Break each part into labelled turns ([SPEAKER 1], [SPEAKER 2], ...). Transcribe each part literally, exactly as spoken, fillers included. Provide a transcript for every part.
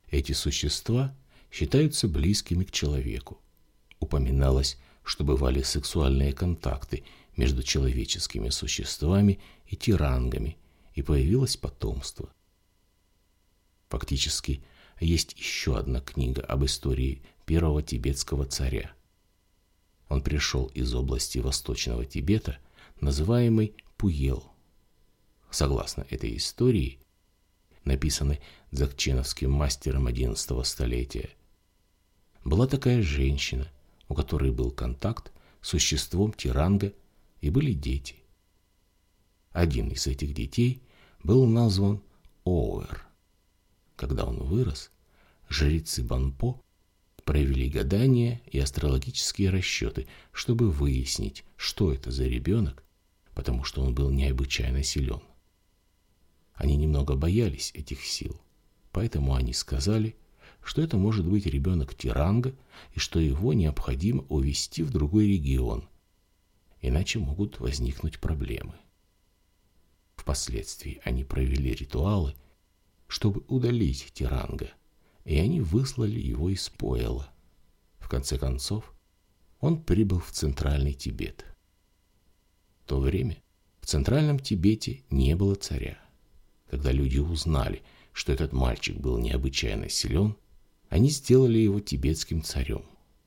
[SPEAKER 1] Эти существа считаются близкими к человеку. Упоминалось, что бывали сексуальные контакты между человеческими существами и тирангами, и появилось потомство. Фактически, есть еще одна книга об истории первого тибетского царя. Он пришел из области Восточного Тибета, называемой Пуел. Согласно этой истории, написанной дзогченовским мастером одиннадцатого столетия, была такая женщина, у которой был контакт с существом тиранга, и были дети. Один из этих детей был назван Оуэр. Когда он вырос, жрецы Банпо провели гадания и астрологические расчеты, чтобы выяснить, что это за ребенок, потому что он был необычайно силен. Они немного боялись этих сил, поэтому они сказали, что это может быть ребенок тиранга и что его необходимо увезти в другой регион, иначе могут возникнуть проблемы. Впоследствии они провели ритуалы, чтобы удалить тиранга, и они выслали его из Пуэла. В конце концов, он прибыл в Центральный Тибет. В то время в Центральном Тибете не было царя. Когда люди узнали, что этот мальчик был необычайно силен, они сделали его тибетским царем.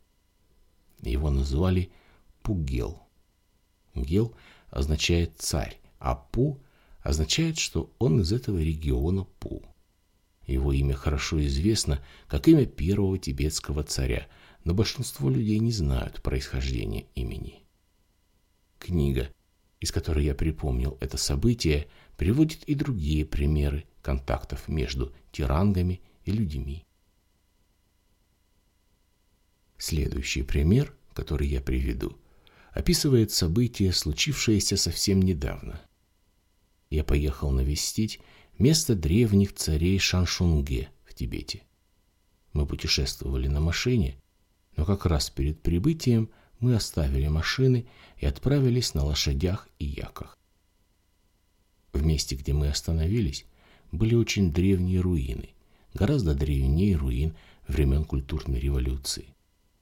[SPEAKER 1] Его называли Пугел. Гел означает царь, а Пу означает, что он из этого региона Пу. Его имя хорошо известно как имя первого тибетского царя, но большинство людей не знают происхождения имени. Книга, из которой я припомнил это событие, приводит и другие примеры контактов между тирангами и людьми. Следующий пример, который я приведу, описывает событие, случившееся совсем недавно. Я поехал навестить место древних царей Шаншунге в Тибете. Мы путешествовали на машине, но как раз перед прибытием мы оставили машины и отправились на лошадях и яках. В месте, где мы остановились, были очень древние руины, гораздо древнее руин времен культурной революции.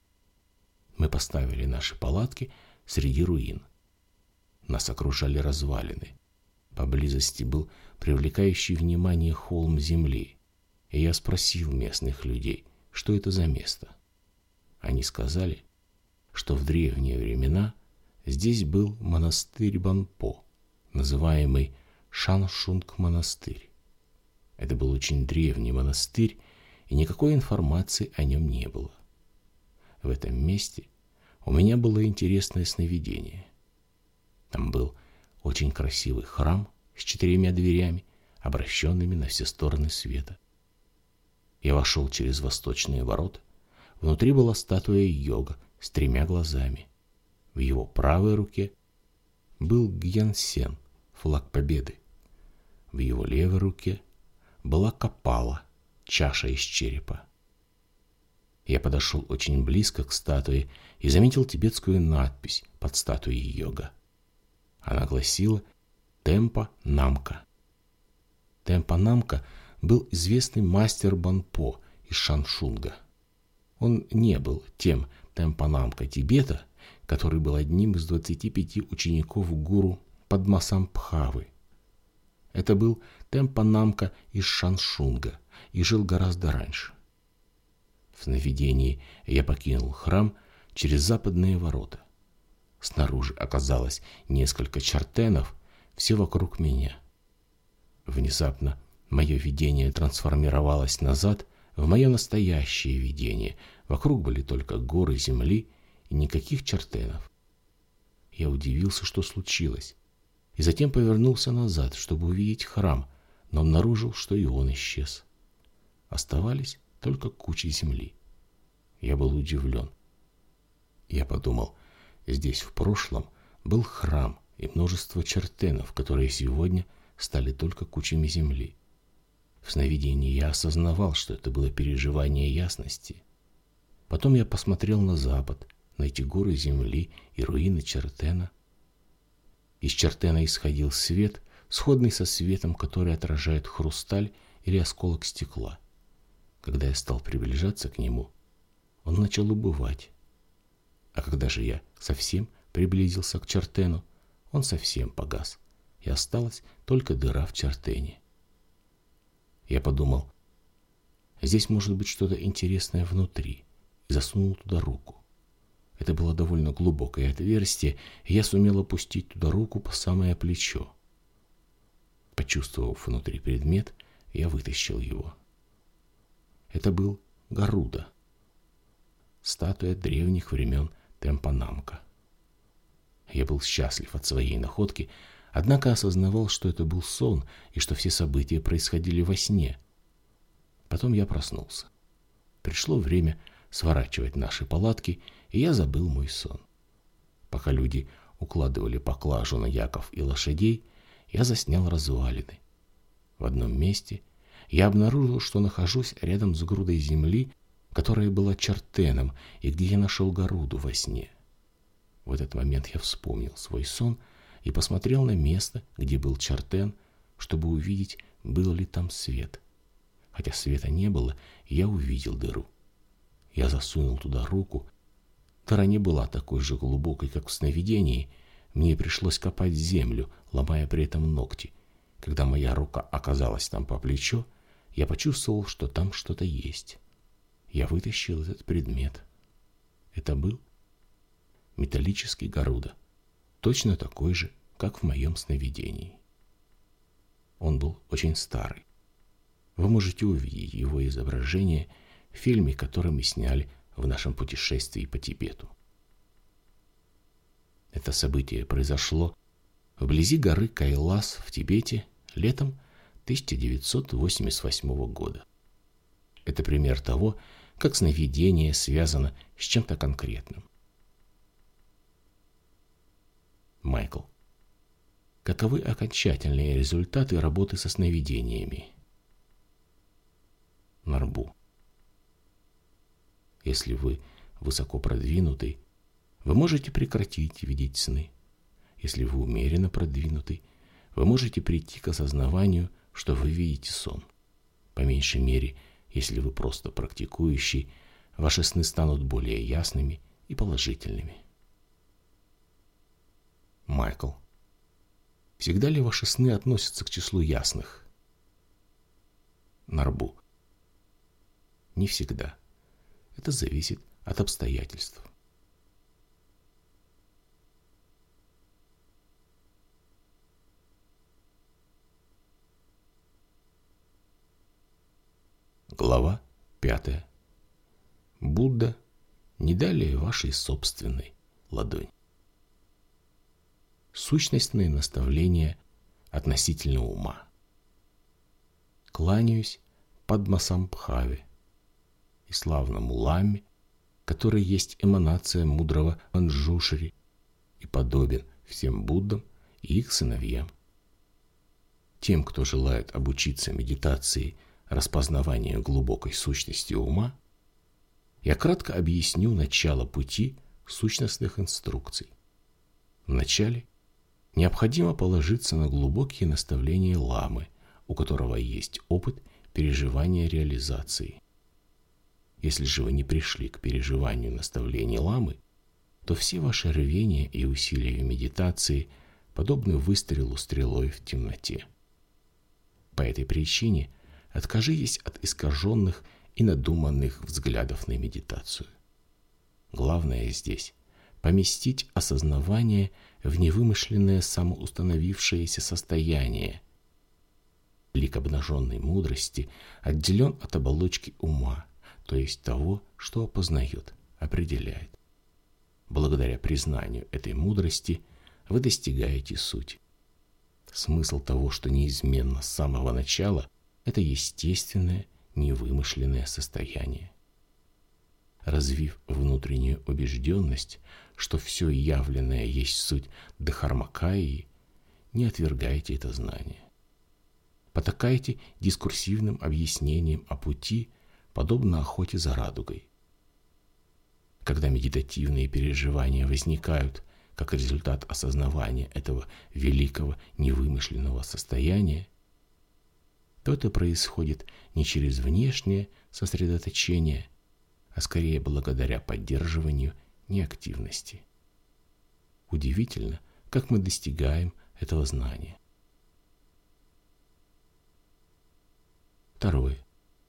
[SPEAKER 1] Мы поставили наши палатки среди руин. Нас окружали развалины. Поблизости был привлекающий внимание холм земли, и я спросил местных людей, что это за место. Они сказали, что в древние времена здесь был монастырь Банпо, называемый Шаншунг-монастырь. Это был очень древний монастырь, и никакой информации о нем не было. В этом месте у меня было интересное сновидение. Там был очень красивый храм с четырьмя дверями, обращенными на все стороны света. Я вошел через восточные ворота. Внутри была статуя йога с тремя глазами. В его правой руке был гьянсен, флаг победы. В его левой руке была капала, чаша из черепа. Я подошел очень близко к статуе и заметил тибетскую надпись под статуей йога. Она гласила «Темпа Намка». Темпа Намка был известный мастер Банпо из Шаншунга. Он не был тем Темпа Намка Тибета, который был одним из двадцати пяти учеников гуру Падмасамбхавы. Это был Темпа Намка из Шаншунга и жил гораздо раньше. В сновидении я покинул храм через западные ворота. Снаружи оказалось несколько чартенов, все вокруг меня. Внезапно мое видение трансформировалось назад в мое настоящее видение. Вокруг были только горы земли и никаких чартенов. Я удивился, что случилось, и затем повернулся назад, чтобы увидеть храм, но обнаружил, что и он исчез. Оставались только кучи земли. Я был удивлен. Я подумал, здесь в прошлом был храм и множество чартенов, которые сегодня стали только кучами земли. В сновидении я осознавал, что это было переживание ясности. Потом я посмотрел на запад, на эти горы земли и руины чартена. Из чартена исходил свет, сходный со светом, который отражает хрусталь или осколок стекла. Когда я стал приближаться к нему, он начал убывать. А когда же я совсем приблизился к Чертену, он совсем погас, и осталась только дыра в Чертене. Я подумал, здесь может быть что-то интересное внутри, и засунул туда руку. Это было довольно глубокое отверстие, и я сумел опустить туда руку по самое плечо. Почувствовав внутри предмет, я вытащил его. Это был Гаруда, статуя древних времен Темпанамка. Я был счастлив от своей находки, однако осознавал, что это был сон и что все события происходили во сне. Потом я проснулся. Пришло время сворачивать наши палатки, и я забыл мой сон. Пока люди укладывали поклажу на яков и лошадей, я заснял развалины. В одном месте я обнаружил, что нахожусь рядом с грудой земли, которая была Чертеном, и где я нашел Гаруду во сне. В этот момент я вспомнил свой сон и посмотрел на место, где был Чертен, чтобы увидеть, был ли там свет. Хотя света не было, я увидел дыру. Я засунул туда руку. Дыра не была такой же глубокой, как в сновидении. Мне пришлось копать землю, ломая при этом ногти. Когда моя рука оказалась там по плечо, я почувствовал, что там что-то есть. Я вытащил этот предмет. Это был металлический Гаруда, точно такой же, как в моем сновидении. Он был очень старый. Вы можете увидеть его изображение в фильме, который мы сняли в нашем путешествии по Тибету. Это событие произошло вблизи горы Кайлас в Тибете летом тысяча девятьсот восемьдесят восьмого года. Это пример того, как сновидение связано с чем-то конкретным. Майкл. Каковы окончательные результаты работы со сновидениями? Нарбу. Если вы высоко продвинутый, вы можете прекратить видеть сны. Если вы умеренно продвинутый, вы можете прийти к осознаванию, что вы видите сон. По меньшей мере, если вы просто практикующий, ваши сны станут более ясными и положительными. Майкл. Всегда ли ваши сны относятся к числу ясных? Нарбу. Не всегда. Это зависит от обстоятельств. Глава пятая. Будда не далее вашей собственной ладони. Сущностные наставления относительно ума. Кланяюсь Падмасамбхаве и славному Ламе, который есть эманация мудрого Манджушри и подобен всем Буддам и их сыновьям. Тем, кто желает обучиться медитации распознавания глубокой сущности ума, я кратко объясню начало пути сущностных инструкций. Вначале необходимо положиться на глубокие наставления ламы, у которого есть опыт переживания реализации. Если же вы не пришли к переживанию наставлений ламы, то все ваши рвения и усилия в медитации подобны выстрелу стрелой в темноте. По этой причине откажитесь от искаженных и надуманных взглядов на медитацию. Главное здесь – поместить осознавание в невымышленное самоустановившееся состояние. Лик обнаженной мудрости отделен от оболочки ума, то есть того, что опознает, определяет. Благодаря признанию этой мудрости вы достигаете сути. Смысл того, что неизменно с самого начала, это естественное, невымышленное состояние. Развив внутреннюю убежденность, что все явленное есть суть Дхармакайи, не отвергайте это знание. Потакайте дискурсивным объяснением о пути, подобно охоте за радугой. Когда медитативные переживания возникают как результат осознавания этого великого невымышленного состояния, то это происходит не через внешнее сосредоточение, а скорее благодаря поддерживанию неактивности. Удивительно, как мы достигаем этого знания. Второе.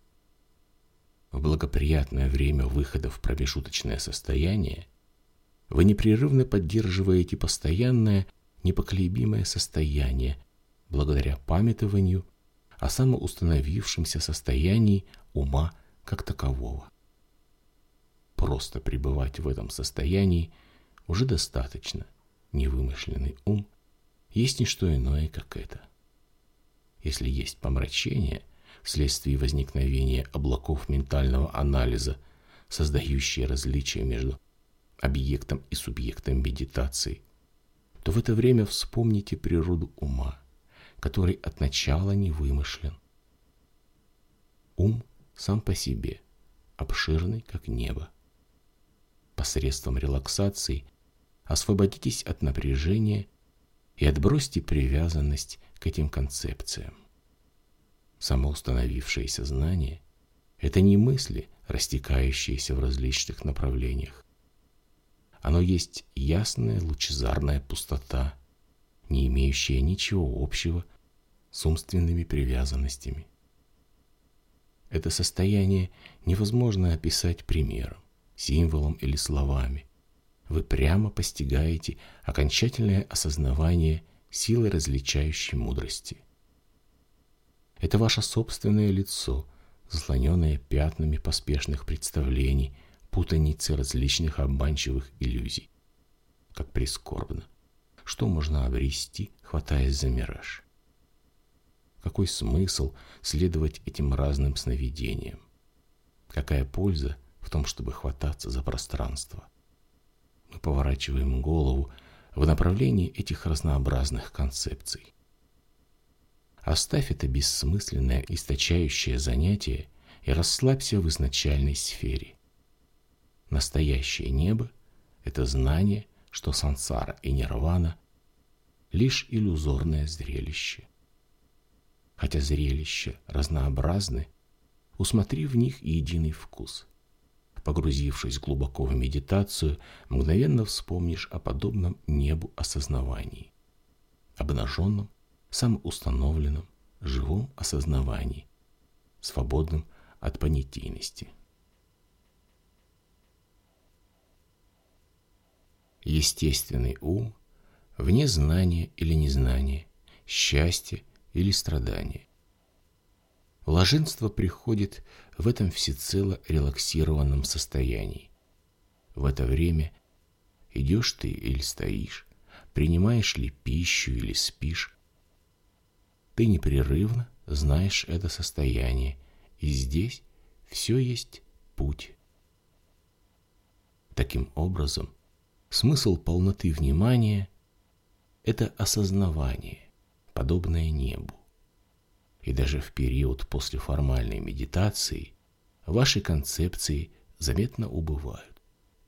[SPEAKER 1] В благоприятное время выхода в промежуточное состояние вы непрерывно поддерживаете постоянное, непоколебимое состояние благодаря памятованию о самоустановившемся состоянии ума как такового. Просто пребывать в этом состоянии уже достаточно. Невымышленный ум есть не что иное, как это. Если есть помрачение вследствие возникновения облаков ментального анализа, создающие различия между объектом и субъектом медитации, то в это время вспомните природу ума, который от начала не вымышлен. Ум сам по себе, обширный, как небо. Посредством релаксации освободитесь от напряжения и отбросьте привязанность к этим концепциям. Самоустановившееся знание – это не мысли, растекающиеся в различных направлениях. Оно есть ясная лучезарная пустота, не имеющая ничего общего с умственными привязанностями. Это состояние невозможно описать примером, символом или словами. Вы прямо постигаете окончательное осознавание силы различающей мудрости. Это ваше собственное лицо, заслоненное пятнами поспешных представлений, путаницы различных обманчивых иллюзий. Как прискорбно! Что можно обрести, хватаясь за мираж? Какой смысл следовать этим разным сновидениям? Какая польза в том, чтобы хвататься за пространство? Мы поворачиваем голову в направлении этих разнообразных концепций. Оставь это бессмысленное, источающее занятие и расслабься в изначальной сфере. Настоящее небо – это знание, что сансара и нирвана – лишь иллюзорное зрелище. Хотя зрелища разнообразны, усмотри в них единый вкус. Погрузившись глубоко в медитацию, мгновенно вспомнишь о подобном небу осознавании, обнаженном, самоустановленном, живом осознавании, свободном от понятийности. Естественный ум вне знания или незнания, счастья или страдания. Блаженство приходит в этом всецело релаксированном состоянии. В это время идешь ты или стоишь, принимаешь ли пищу или спишь. Ты непрерывно знаешь это состояние, и здесь все есть путь. Таким образом, смысл полноты внимания – это осознавание, подобное небу. И даже в период после формальной медитации ваши концепции заметно убывают.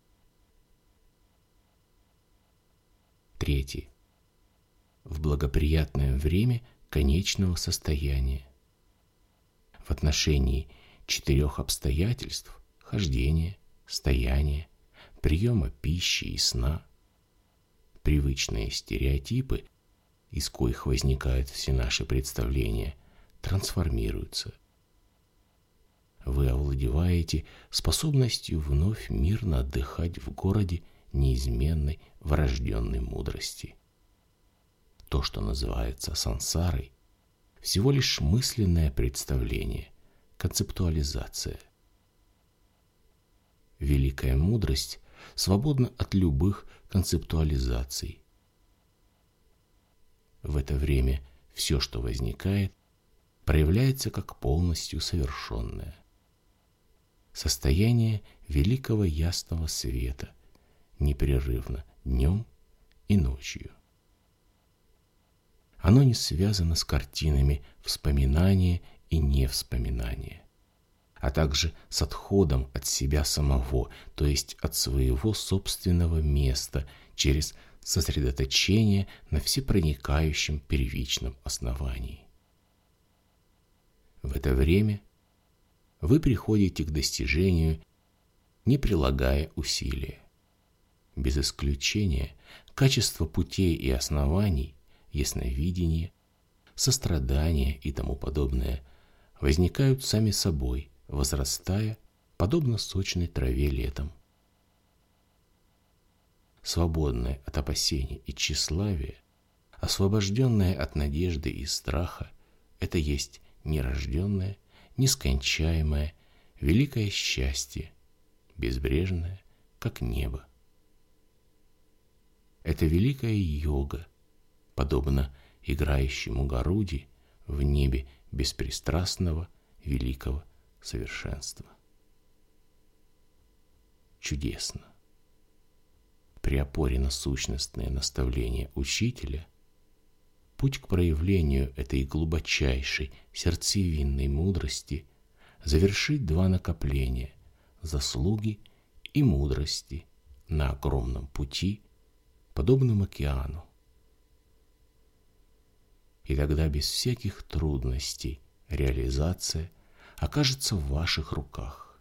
[SPEAKER 1] Третье. В благоприятное время конечного состояния. В отношении четырех обстоятельств – хождения, стояния, приема пищи и сна – привычные стереотипы, из коих возникают все наши представления, трансформируются. Вы овладеваете способностью вновь мирно отдыхать в городе неизменной врожденной мудрости. То, что называется сансарой, всего лишь мысленное представление, концептуализация. Великая мудрость свободна от любых концептуализаций. В это время все, что возникает, проявляется как полностью совершенное. Состояние великого ясного света, непрерывно днем и ночью. Оно не связано с картинами вспоминания и невспоминания, а также с отходом от себя самого, то есть от своего собственного места через сосредоточение на всепроникающем первичном основании. это время вы приходите к достижению, не прилагая усилия. Без исключения качество путей и оснований, ясновидение, сострадание и тому подобное возникают сами собой, возрастая, подобно сочной траве летом. Свободное от опасений и тщеславия, освобожденное от надежды и страха, это есть нерожденное, нескончаемое, великое счастье, безбрежное, как небо. Это великая йога, подобно играющему Гаруди в небе беспристрастного великого совершенства. Чудесно. При опоре на сущностные наставления учителя путь к проявлению этой глубочайшей сердцевинной мудрости завершить два накопления – заслуги и мудрости на огромном пути, подобном океану. И тогда без всяких трудностей реализация окажется в ваших руках.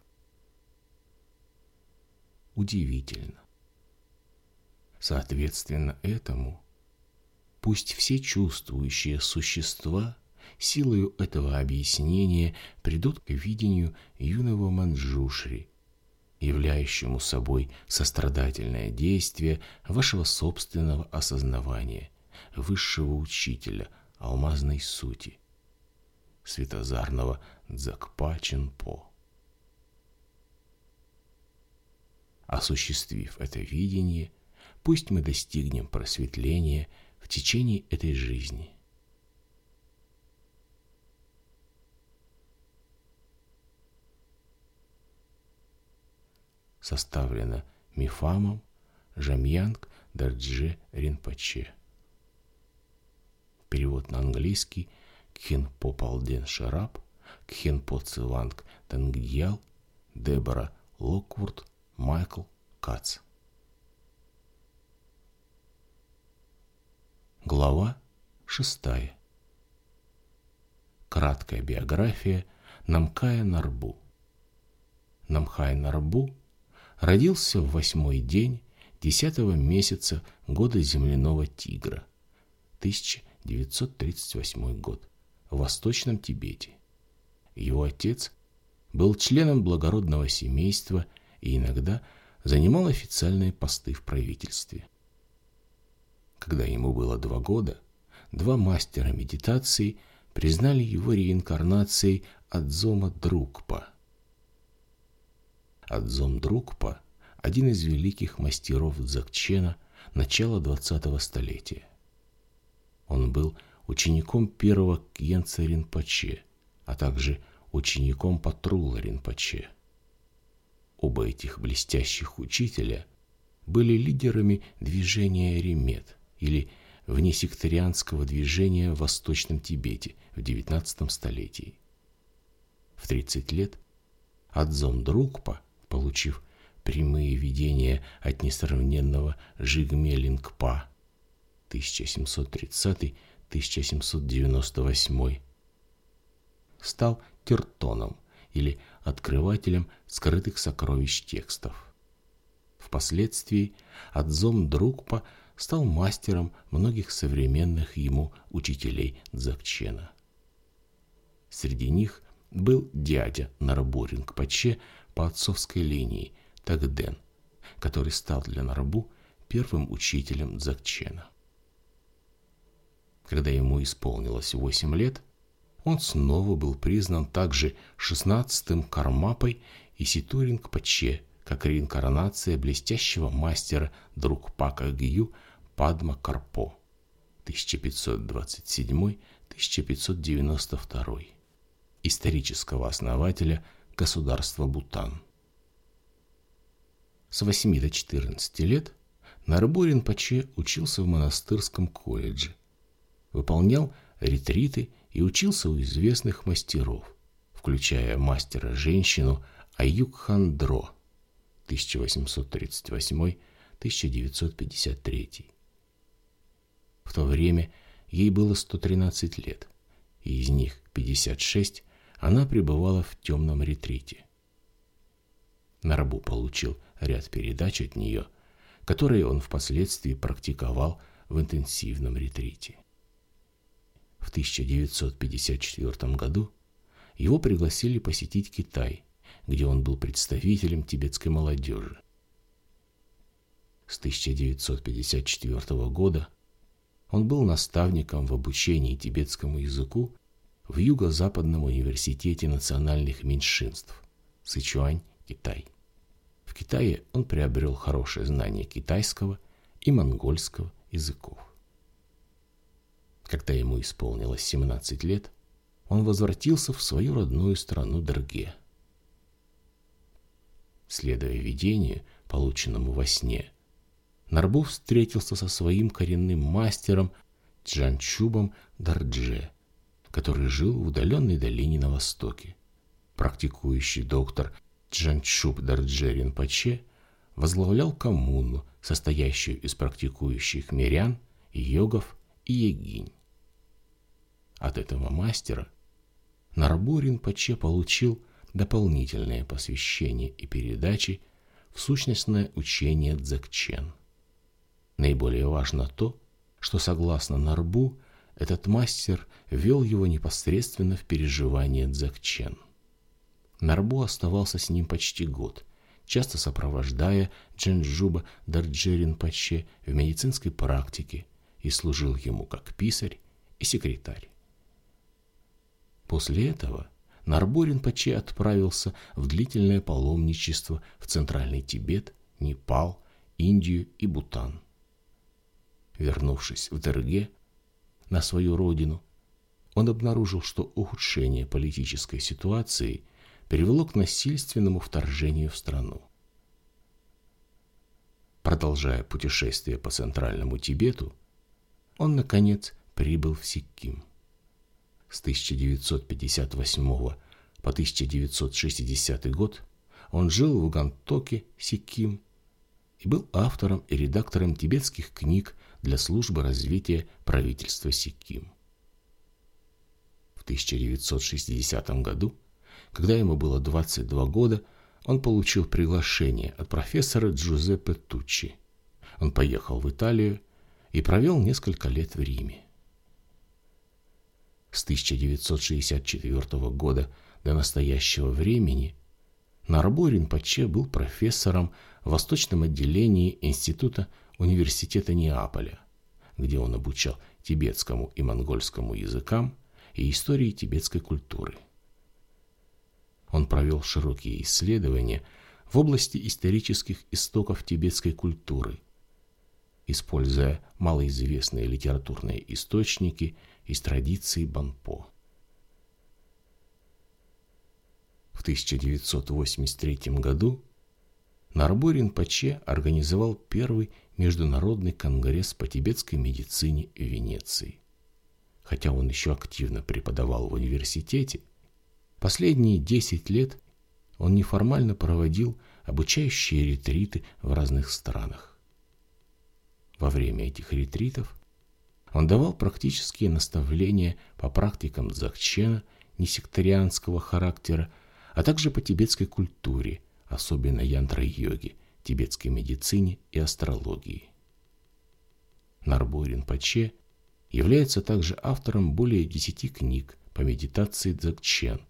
[SPEAKER 1] Удивительно. Соответственно этому, пусть все чувствующие существа силою этого объяснения придут к видению юного Манджушри, являющему собой сострадательное действие вашего собственного осознавания, высшего учителя алмазной сути, светозарного Дзакпа Чинпо. Осуществив это видение, пусть мы достигнем просветления в течение этой жизни. Составлено Мифамом Жамьянг Дардже Ринпоче. Перевод на английский Кхенпо Палден Шарап, Кхенпо Циванг Тенгьял, Дебора Локвуд, Майкл Кац. Глава шестая. Краткая биография Намхая Нарбу. Намхай Нарбу родился в восьмой день десятого месяца года земляного тигра, тысяча девятьсот тридцать восьмой год, в Восточном Тибете. Его отец был членом благородного семейства и иногда занимал официальные посты в правительстве. Когда ему было два года, два мастера медитации признали его реинкарнацией Адзома Друкпа. Адзом Друкпа – один из великих мастеров Дзогчена начала двадцатого столетия. Он был учеником первого Кьенца Ринпоче, а также учеником Патрула Ринпоче. Оба этих блестящих учителя были лидерами движения Ремет или внесектарианского движения в Восточном Тибете в девятнадцатом столетии. В тридцать лет Адзом Друкпа, получив прямые видения от несравненного Жигме Лингпа тысяча семьсот тридцатый — тысяча семьсот девяносто восьмой, стал тертоном или открывателем скрытых сокровищ текстов. Впоследствии Адзом Друкпа стал мастером многих современных ему учителей Дзогчена. Среди них был дядя Нарбу Ринпоче по отцовской линии Тагден, который стал для Нарбу первым учителем Дзогчена. Когда ему исполнилось восемь лет, он снова был признан также шестнадцатым Кармапой и Ситу Ринпоче как реинкарнация блестящего мастера Друкпака Гью Падма Карпо тысяча пятьсот двадцать седьмой — тысяча пятьсот девяносто второй, исторического основателя государства Бутан. С восьми до четырнадцати лет Нарбу Ринпоче учился в монастырском колледже, выполнял ретриты и учился у известных мастеров, включая мастера-женщину Аюк Хандро тысяча восемьсот тридцать восьмой — тысяча девятьсот пятьдесят третий. В то время ей было сто тринадцать лет, и из них пятьдесят шесть она пребывала в темном ретрите. Нарбу получил ряд передач от нее, которые он впоследствии практиковал в интенсивном ретрите. В тысяча девятьсот пятьдесят четвёртом году его пригласили посетить Китай, где он был представителем тибетской молодежи. С тысяча девятьсот пятьдесят четвёртого года он был наставником в обучении тибетскому языку в Юго-Западном университете национальных меньшинств, Сычуань, Китай. В Китае он приобрел хорошее знание китайского и монгольского языков. Когда ему исполнилось семнадцать лет, он возвратился в свою родную страну Дэргэ. Следуя видению, полученному во сне, Нарбу встретился со своим коренным мастером Джанчубом Дардже, который жил в удаленной долине на востоке. Практикующий доктор Джанчуб Дардже Ринпоче возглавлял коммуну, состоящую из практикующих мирян, йогов и йогинь. От этого мастера Нарбу Ринпоче получил дополнительное посвящение и передачи в сущностное учение Дзогчен. Наиболее важно то, что, согласно Нарбу, этот мастер вел его непосредственно в переживание Дзогчен. Нарбу оставался с ним почти год, часто сопровождая Джанчуба Дардже Ринпоче в медицинской практике и служил ему как писарь и секретарь. После этого Нарбу Ринпоче отправился в длительное паломничество в Центральный Тибет, Непал, Индию и Бутан. Вернувшись в Дэргэ, на свою родину, он обнаружил, что ухудшение политической ситуации привело к насильственному вторжению в страну. Продолжая путешествие по Центральному Тибету, он, наконец, прибыл в Сикким. С тысяча девятьсот пятьдесят восьмого по тысяча девятьсот шестидесятый год он жил в Гангтоке, Сикким, и был автором и редактором тибетских книг для службы развития правительства Сикким. В тысяча девятьсот шестидесятом году, когда ему было двадцать два года, он получил приглашение от профессора Джузеппе Туччи. Он поехал в Италию и провел несколько лет в Риме. С тысяча девятьсот шестьдесят четвёртого года до настоящего времени Нарбу Ринпоче был профессором в восточном отделении Института Университета Неаполя, где он обучал тибетскому и монгольскому языкам и истории тибетской культуры. Он провел широкие исследования в области исторических истоков тибетской культуры, используя малоизвестные литературные источники из традиции Банпо. В тысяча девятьсот восемьдесят третьем году Нарбу Ринпоче организовал первый международный конгресс по тибетской медицине в Венеции. Хотя он еще активно преподавал в университете, последние десять лет он неформально проводил обучающие ретриты в разных странах. Во время этих ретритов он давал практические наставления по практикам дзогчена несектарианского характера, а также по тибетской культуре, особенно янтра-йоге, тибетской медицине и астрологии. Нарбу Ринпоче является также автором более десяти книг по медитации дзогчен,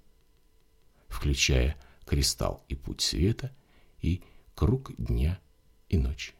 [SPEAKER 1] включая «Кристалл и путь света» и «Круг дня и ночи».